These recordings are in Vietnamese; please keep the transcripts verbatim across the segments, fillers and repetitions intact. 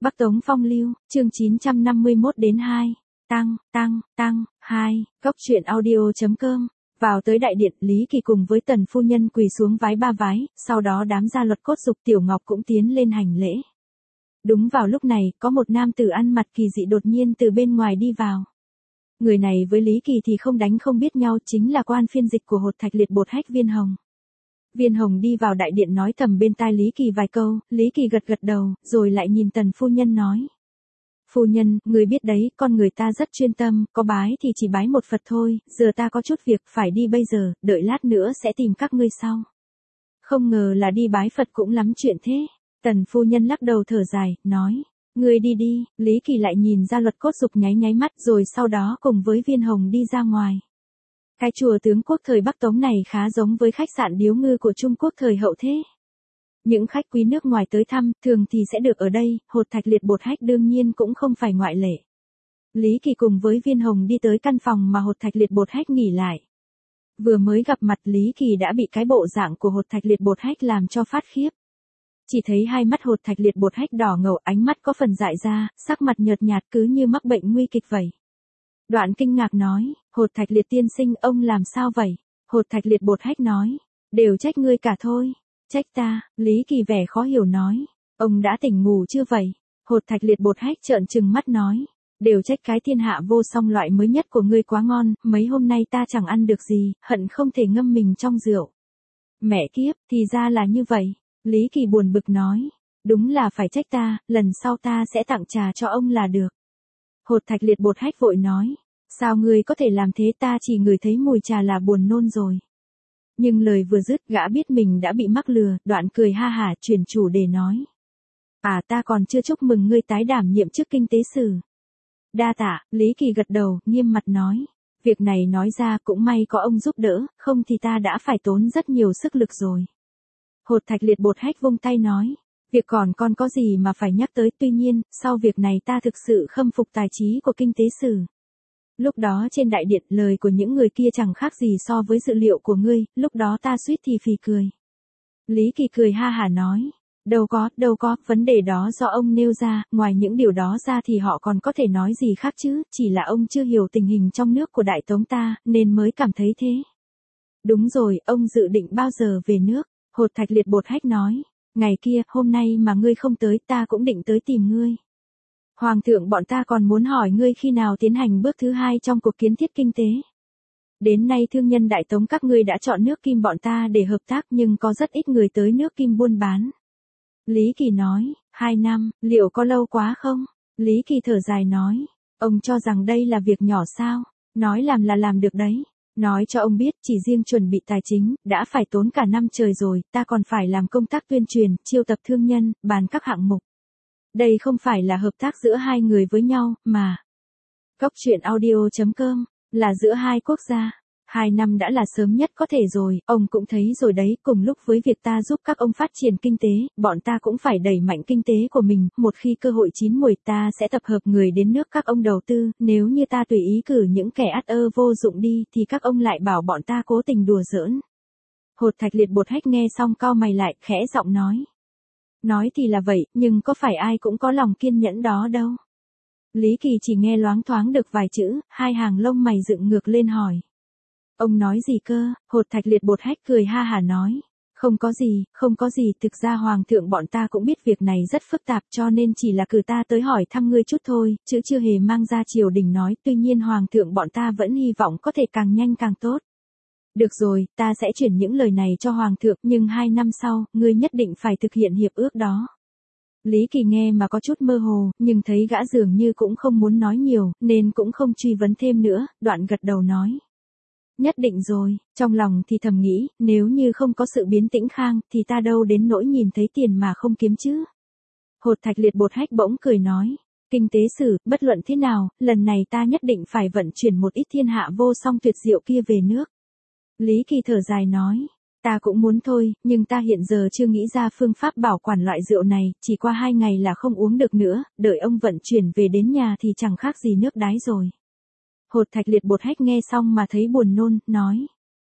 Bắc Tống Phong Lưu, chương chín trăm năm mươi mốt đến hai. Tăng, tăng, tăng, hai. Góc truyện audio chấm com. Vào tới đại điện, Lý Kỳ cùng với Tần phu nhân quỳ xuống vái ba vái, sau đó đám gia luật cốt dục Tiểu Ngọc cũng tiến lên hành lễ. Đúng vào lúc này, có một nam tử ăn mặc kỳ dị đột nhiên từ bên ngoài đi vào. Người này với Lý Kỳ thì không đánh không biết nhau, chính là quan phiên dịch của Hột Thạch Liệt Bột Hách Viên Hồng. Viên Hồng đi vào đại điện nói thầm bên tai Lý Kỳ vài câu, Lý Kỳ gật gật đầu, rồi lại nhìn Tần phu nhân nói. Phu nhân, người biết đấy, con người ta rất chuyên tâm, có bái thì chỉ bái một Phật thôi, giờ ta có chút việc phải đi bây giờ, đợi lát nữa sẽ tìm các ngươi sau. Không ngờ là đi bái Phật cũng lắm chuyện thế. Tần phu nhân lắc đầu thở dài, nói. Ngươi đi đi, Lý Kỳ lại nhìn ra luật cốt dục nháy nháy mắt rồi sau đó cùng với Viên Hồng đi ra ngoài. Cái chùa tướng quốc thời Bắc Tống này khá giống với khách sạn Điếu Ngư của Trung Quốc thời hậu thế. Những khách quý nước ngoài tới thăm, thường thì sẽ được ở đây, Hột Thạch Liệt Bột Hách đương nhiên cũng không phải ngoại lệ. Lý Kỳ cùng với Viên Hồng đi tới căn phòng mà Hột Thạch Liệt Bột Hách nghỉ lại. Vừa mới gặp mặt Lý Kỳ đã bị cái bộ dạng của Hột Thạch Liệt Bột Hách làm cho phát khiếp. Chỉ thấy hai mắt Hột Thạch Liệt Bột Hách đỏ ngầu, ánh mắt có phần dại ra, sắc mặt nhợt nhạt cứ như mắc bệnh nguy kịch vậy. Đoạn kinh ngạc nói, Hột Thạch Liệt tiên sinh ông làm sao vậy? Hột Thạch Liệt Bột Hách nói, đều trách ngươi cả thôi. Trách ta, Lý Kỳ vẻ khó hiểu nói, ông đã tỉnh ngủ chưa vậy? Hột Thạch Liệt Bột Hách trợn trừng mắt nói, đều trách cái thiên hạ vô song loại mới nhất của ngươi quá ngon, mấy hôm nay ta chẳng ăn được gì, hận không thể ngâm mình trong rượu. Mẹ kiếp, thì ra là như vậy. Lý Kỳ buồn bực nói, đúng là phải trách ta, lần sau ta sẽ tặng trà cho ông là được. Hột Thạch Liệt Bột Hách vội nói, sao ngươi có thể làm thế, ta chỉ ngửi thấy mùi trà là buồn nôn rồi. Nhưng lời vừa dứt gã biết mình đã bị mắc lừa, đoạn cười ha hả chuyển chủ đề nói. À ta còn chưa chúc mừng ngươi tái đảm nhiệm chức kinh tế sử. Đa tạ, Lý Kỳ gật đầu, nghiêm mặt nói. Việc này nói ra cũng may có ông giúp đỡ, không thì ta đã phải tốn rất nhiều sức lực rồi. Hột Thạch Liệt Bột Hách vung tay nói. Việc còn con có gì mà phải nhắc tới, tuy nhiên, sau việc này ta thực sự khâm phục tài trí của kinh tế sử. Lúc đó trên đại điện lời của những người kia chẳng khác gì so với dự liệu của ngươi, lúc đó ta suýt thì phì cười. Lý Kỳ cười ha hả nói, đâu có, đâu có, vấn đề đó do ông nêu ra, ngoài những điều đó ra thì họ còn có thể nói gì khác chứ, chỉ là ông chưa hiểu tình hình trong nước của Đại Tống ta, nên mới cảm thấy thế. Đúng rồi, ông dự định bao giờ về nước? Hột Thạch Liệt Bột Hách nói, ngày kia, hôm nay mà ngươi không tới ta cũng định tới tìm ngươi. Hoàng thượng bọn ta còn muốn hỏi ngươi khi nào tiến hành bước thứ hai trong cuộc kiến thiết kinh tế. Đến nay thương nhân Đại Tống các ngươi đã chọn nước Kim bọn ta để hợp tác nhưng có rất ít người tới nước Kim buôn bán. Lý Kỳ nói, hai năm, liệu có lâu quá không? Lý Kỳ thở dài nói, ông cho rằng đây là việc nhỏ sao? Nói làm là làm được đấy. Nói cho ông biết, chỉ riêng chuẩn bị tài chính, đã phải tốn cả năm trời rồi, ta còn phải làm công tác tuyên truyền, chiêu tập thương nhân, bàn các hạng mục. Đây không phải là hợp tác giữa hai người với nhau, mà Góc truyện audio chấm com là giữa hai quốc gia. Hai năm đã là sớm nhất có thể rồi, ông cũng thấy rồi đấy, cùng lúc với việc ta giúp các ông phát triển kinh tế, bọn ta cũng phải đẩy mạnh kinh tế của mình, một khi cơ hội chín muồi ta sẽ tập hợp người đến nước các ông đầu tư, nếu như ta tùy ý cử những kẻ ắt ơ vô dụng đi thì các ông lại bảo bọn ta cố tình đùa giỡn. Hột Thạch Liệt Bột Hách nghe xong cau mày lại, khẽ giọng nói. Nói thì là vậy, nhưng có phải ai cũng có lòng kiên nhẫn đó đâu. Lý Kỳ chỉ nghe loáng thoáng được vài chữ, hai hàng lông mày dựng ngược lên hỏi. Ông nói gì cơ? Hột Thạch Liệt Bột Hách cười ha hả nói. Không có gì, không có gì, thực ra Hoàng thượng bọn ta cũng biết việc này rất phức tạp cho nên chỉ là cử ta tới hỏi thăm ngươi chút thôi, chứ chưa hề mang ra triều đình nói, tuy nhiên Hoàng thượng bọn ta vẫn hy vọng có thể càng nhanh càng tốt. Được rồi, ta sẽ chuyển những lời này cho Hoàng thượng, nhưng hai năm sau, ngươi nhất định phải thực hiện hiệp ước đó. Lý Kỳ nghe mà có chút mơ hồ, nhưng thấy gã dường như cũng không muốn nói nhiều, nên cũng không truy vấn thêm nữa, đoạn gật đầu nói. Nhất định rồi, trong lòng thì thầm nghĩ, nếu như không có sự biến tĩnh khang, thì ta đâu đến nỗi nhìn thấy tiền mà không kiếm chứ. Hột Thạch Liệt Bột Hách bỗng cười nói, kinh tế sử, bất luận thế nào, lần này ta nhất định phải vận chuyển một ít thiên hạ vô song tuyệt diệu kia về nước. Lý Kỳ thở dài nói, ta cũng muốn thôi, nhưng ta hiện giờ chưa nghĩ ra phương pháp bảo quản loại rượu này, chỉ qua hai ngày là không uống được nữa, đợi ông vận chuyển về đến nhà thì chẳng khác gì nước đái rồi. Hột Thạch Liệt Bột Hách nghe xong mà thấy buồn nôn, nói.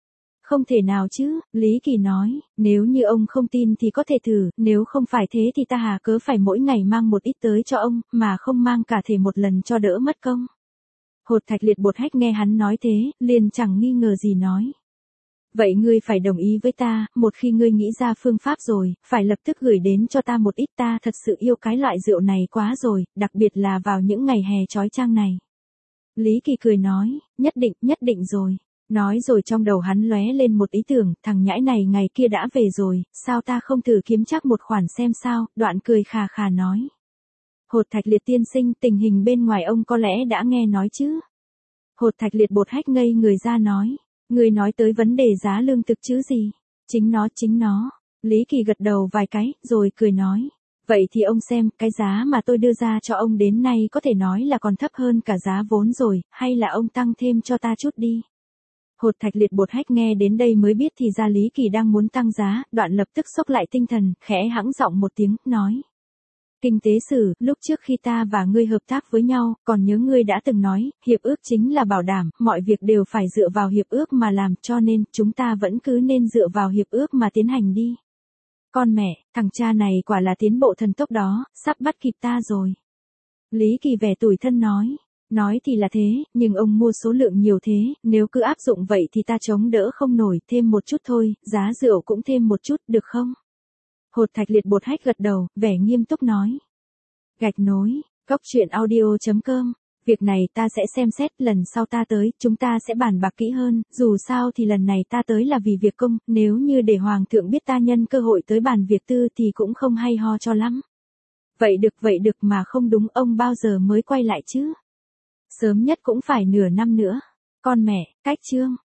Không thể nào chứ, Lý Kỳ nói, nếu như ông không tin thì có thể thử, nếu không phải thế thì ta hà cớ phải mỗi ngày mang một ít tới cho ông, mà không mang cả thể một lần cho đỡ mất công. Hột Thạch Liệt Bột Hách nghe hắn nói thế, liền chẳng nghi ngờ gì nói. Vậy ngươi phải đồng ý với ta, một khi ngươi nghĩ ra phương pháp rồi, phải lập tức gửi đến cho ta một ít, ta thật sự yêu cái loại rượu này quá rồi, đặc biệt là vào những ngày hè chói chang này. Lý Kỳ cười nói, nhất định, nhất định rồi. Nói rồi trong đầu hắn lóe lên một ý tưởng, thằng nhãi này ngày kia đã về rồi, sao ta không thử kiếm chắc một khoản xem sao, đoạn cười khà khà nói. Hột Thạch Liệt tiên sinh, tình hình bên ngoài ông có lẽ đã nghe nói chứ. Hột Thạch Liệt Bột Hách ngây người ra nói, người nói tới vấn đề giá lương thực chứ gì? Chính nó, chính nó. Lý Kỳ gật đầu vài cái, rồi cười nói. Vậy thì ông xem, cái giá mà tôi đưa ra cho ông đến nay có thể nói là còn thấp hơn cả giá vốn rồi, hay là ông tăng thêm cho ta chút đi. Hột Thạch Liệt Bột Hách nghe đến đây mới biết thì ra Lý Kỳ đang muốn tăng giá, đoạn lập tức xốc lại tinh thần, khẽ hắng giọng một tiếng, nói. Kinh tế sử, lúc trước khi ta và ngươi hợp tác với nhau, còn nhớ ngươi đã từng nói, hiệp ước chính là bảo đảm, mọi việc đều phải dựa vào hiệp ước mà làm, cho nên, chúng ta vẫn cứ nên dựa vào hiệp ước mà tiến hành đi. Con mẹ, thằng cha này quả là tiến bộ thần tốc đó, sắp bắt kịp ta rồi. Lý Kỳ vẻ tủi thân nói. Nói thì là thế, nhưng ông mua số lượng nhiều thế, nếu cứ áp dụng vậy thì ta chống đỡ không nổi, thêm một chút thôi, giá rượu cũng thêm một chút, được không? Hột Thạch Liệt Bột Hách gật đầu, vẻ nghiêm túc nói. Gạch nối, góc truyện audio chấm com, việc này ta sẽ xem xét, lần sau ta tới, chúng ta sẽ bàn bạc kỹ hơn, dù sao thì lần này ta tới là vì việc công, nếu như để Hoàng thượng biết ta nhân cơ hội tới bàn việc tư thì cũng không hay ho cho lắm. Vậy được vậy được mà không đúng, ông bao giờ mới quay lại chứ? Sớm nhất cũng phải nửa năm nữa. Con mẹ, cách chương.